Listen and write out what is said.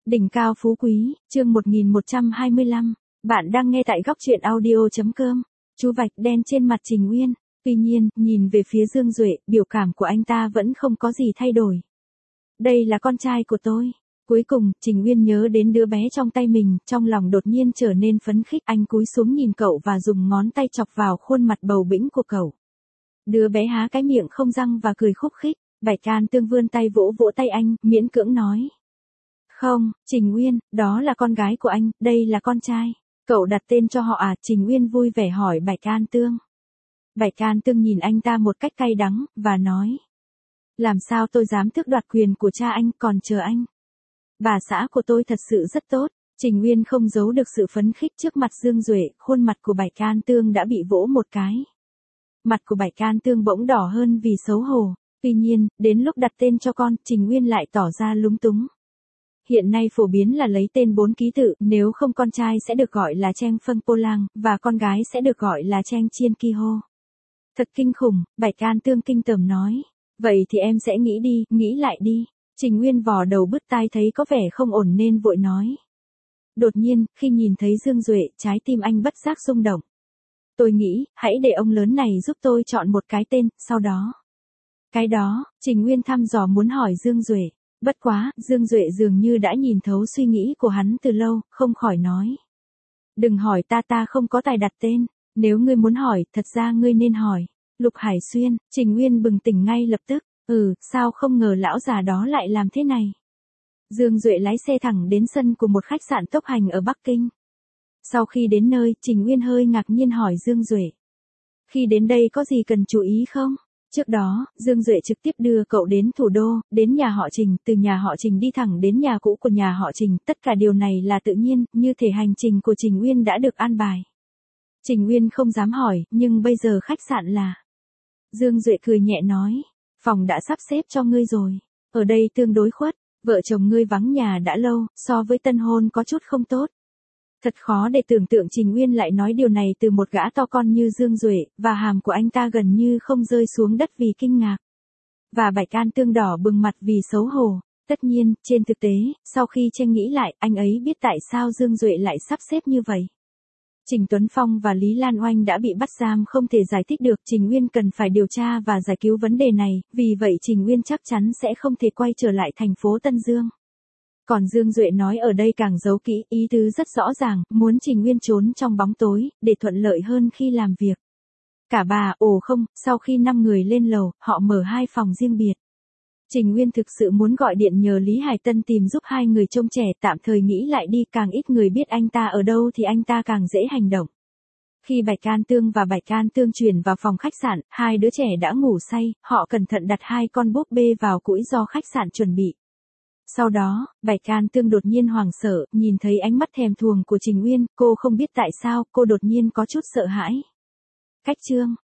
Đỉnh cao phú quý, chương 1125. Bạn đang nghe tại góc truyện audio.com. Chú vạch đen trên mặt Trình Uyên. Tuy nhiên, nhìn về phía Dương Duệ, biểu cảm của anh ta vẫn không có gì thay đổi. Đây là con trai của tôi. Cuối cùng, Trình Uyên nhớ đến đứa bé trong tay mình, trong lòng đột nhiên trở nên phấn khích. Anh cúi xuống nhìn cậu và dùng ngón tay chọc vào khuôn mặt bầu bĩnh của cậu. Đứa bé há cái miệng không răng và cười khúc khích. Bạch Can Tương vươn tay vỗ vỗ tay anh, miễn cưỡng nói. Không, Trình Uyên, đó là con gái của anh, đây là con trai. Cậu đặt tên cho họ à? Trình Uyên vui vẻ hỏi Bạch Can Tương. Bạch Can Tương nhìn anh ta một cách cay đắng, và nói. Làm sao tôi dám tước đoạt quyền của cha anh, còn chờ anh. Bà xã của tôi thật sự rất tốt. Trình Uyên không giấu được sự phấn khích trước mặt Dương Duệ, khuôn mặt của Bạch Can Tương đã bị vỗ một cái. Mặt của Bạch Can Tương bỗng đỏ hơn vì xấu hổ. Tuy nhiên, đến lúc đặt tên cho con, Trình Uyên lại tỏ ra lúng túng. Hiện nay phổ biến là lấy tên 4 ký tự, nếu không con trai sẽ được gọi là Cheng Phân Po Lang, và con gái sẽ được gọi là Cheng Chien Ki Ho. Thật kinh khủng, Bạch Can Tương kinh tởm nói. Vậy thì em sẽ nghĩ đi, nghĩ lại đi. Trình Uyên vò đầu bứt tai thấy có vẻ không ổn nên vội nói. Đột nhiên, khi nhìn thấy Dương Duệ, trái tim anh bất giác rung động. Tôi nghĩ, hãy để ông lớn này giúp tôi chọn một cái tên, sau đó. Cái đó, Trình Uyên thăm dò muốn hỏi Dương Duệ. Bất quá, Dương Duệ dường như đã nhìn thấu suy nghĩ của hắn từ lâu, không khỏi nói. Đừng hỏi ta không có tài đặt tên. Nếu ngươi muốn hỏi, thật ra ngươi nên hỏi. Lục Hải Xuyên. Trình Uyên bừng tỉnh ngay lập tức. Sao không ngờ lão già đó lại làm thế này. Dương Duệ lái xe thẳng đến sân của một khách sạn tốc hành ở Bắc Kinh. Sau khi đến nơi, Trình Uyên hơi ngạc nhiên hỏi Dương Duệ. Khi đến đây có gì cần chú ý không? Trước đó, Dương Duệ trực tiếp đưa cậu đến thủ đô, đến nhà họ Trình, từ nhà họ Trình đi thẳng đến nhà cũ của nhà họ Trình, tất cả điều này là tự nhiên, như thể hành trình của Trình Uyên đã được an bài. Trình Uyên không dám hỏi, nhưng bây giờ khách sạn là... Dương Duệ cười nhẹ nói, phòng đã sắp xếp cho ngươi rồi, ở đây tương đối khuất, vợ chồng ngươi vắng nhà đã lâu, so với tân hôn có chút không tốt. Thật khó để tưởng tượng Trình Uyên lại nói điều này từ một gã to con như Dương Duệ, và hàm của anh ta gần như không rơi xuống đất vì kinh ngạc. Và Bạch Can Tương đỏ bừng mặt vì xấu hổ. Tất nhiên, trên thực tế, sau khi Tranh nghĩ lại, anh ấy biết tại sao Dương Duệ lại sắp xếp như vậy. Trình Tuấn Phong và Lý Lan Oanh đã bị bắt giam không thể giải thích được, Trình Uyên cần phải điều tra và giải cứu vấn đề này, vì vậy Trình Uyên chắc chắn sẽ không thể quay trở lại thành phố Tân Dương. Còn Dương Duệ nói ở đây càng giấu kỹ, ý tứ rất rõ ràng, muốn Trình Uyên trốn trong bóng tối, để thuận lợi hơn khi làm việc. Cả bà, không, sau khi 5 người lên lầu, họ mở 2 phòng riêng biệt. Trình Uyên thực sự muốn gọi điện nhờ Lý Hải Tân tìm giúp 2 người trông trẻ, tạm thời nghĩ lại đi, càng ít người biết anh ta ở đâu thì anh ta càng dễ hành động. Khi Bạch Can Tương và Bạch Can Tương chuyển vào phòng khách sạn, 2 đứa trẻ đã ngủ say, họ cẩn thận đặt 2 con búp bê vào cũi do khách sạn chuẩn bị. Sau đó, Bạch Can Tương đột nhiên hoảng sợ, nhìn thấy ánh mắt thèm thuồng của Trình Uyên, cô không biết tại sao, cô đột nhiên có chút sợ hãi. Cách chương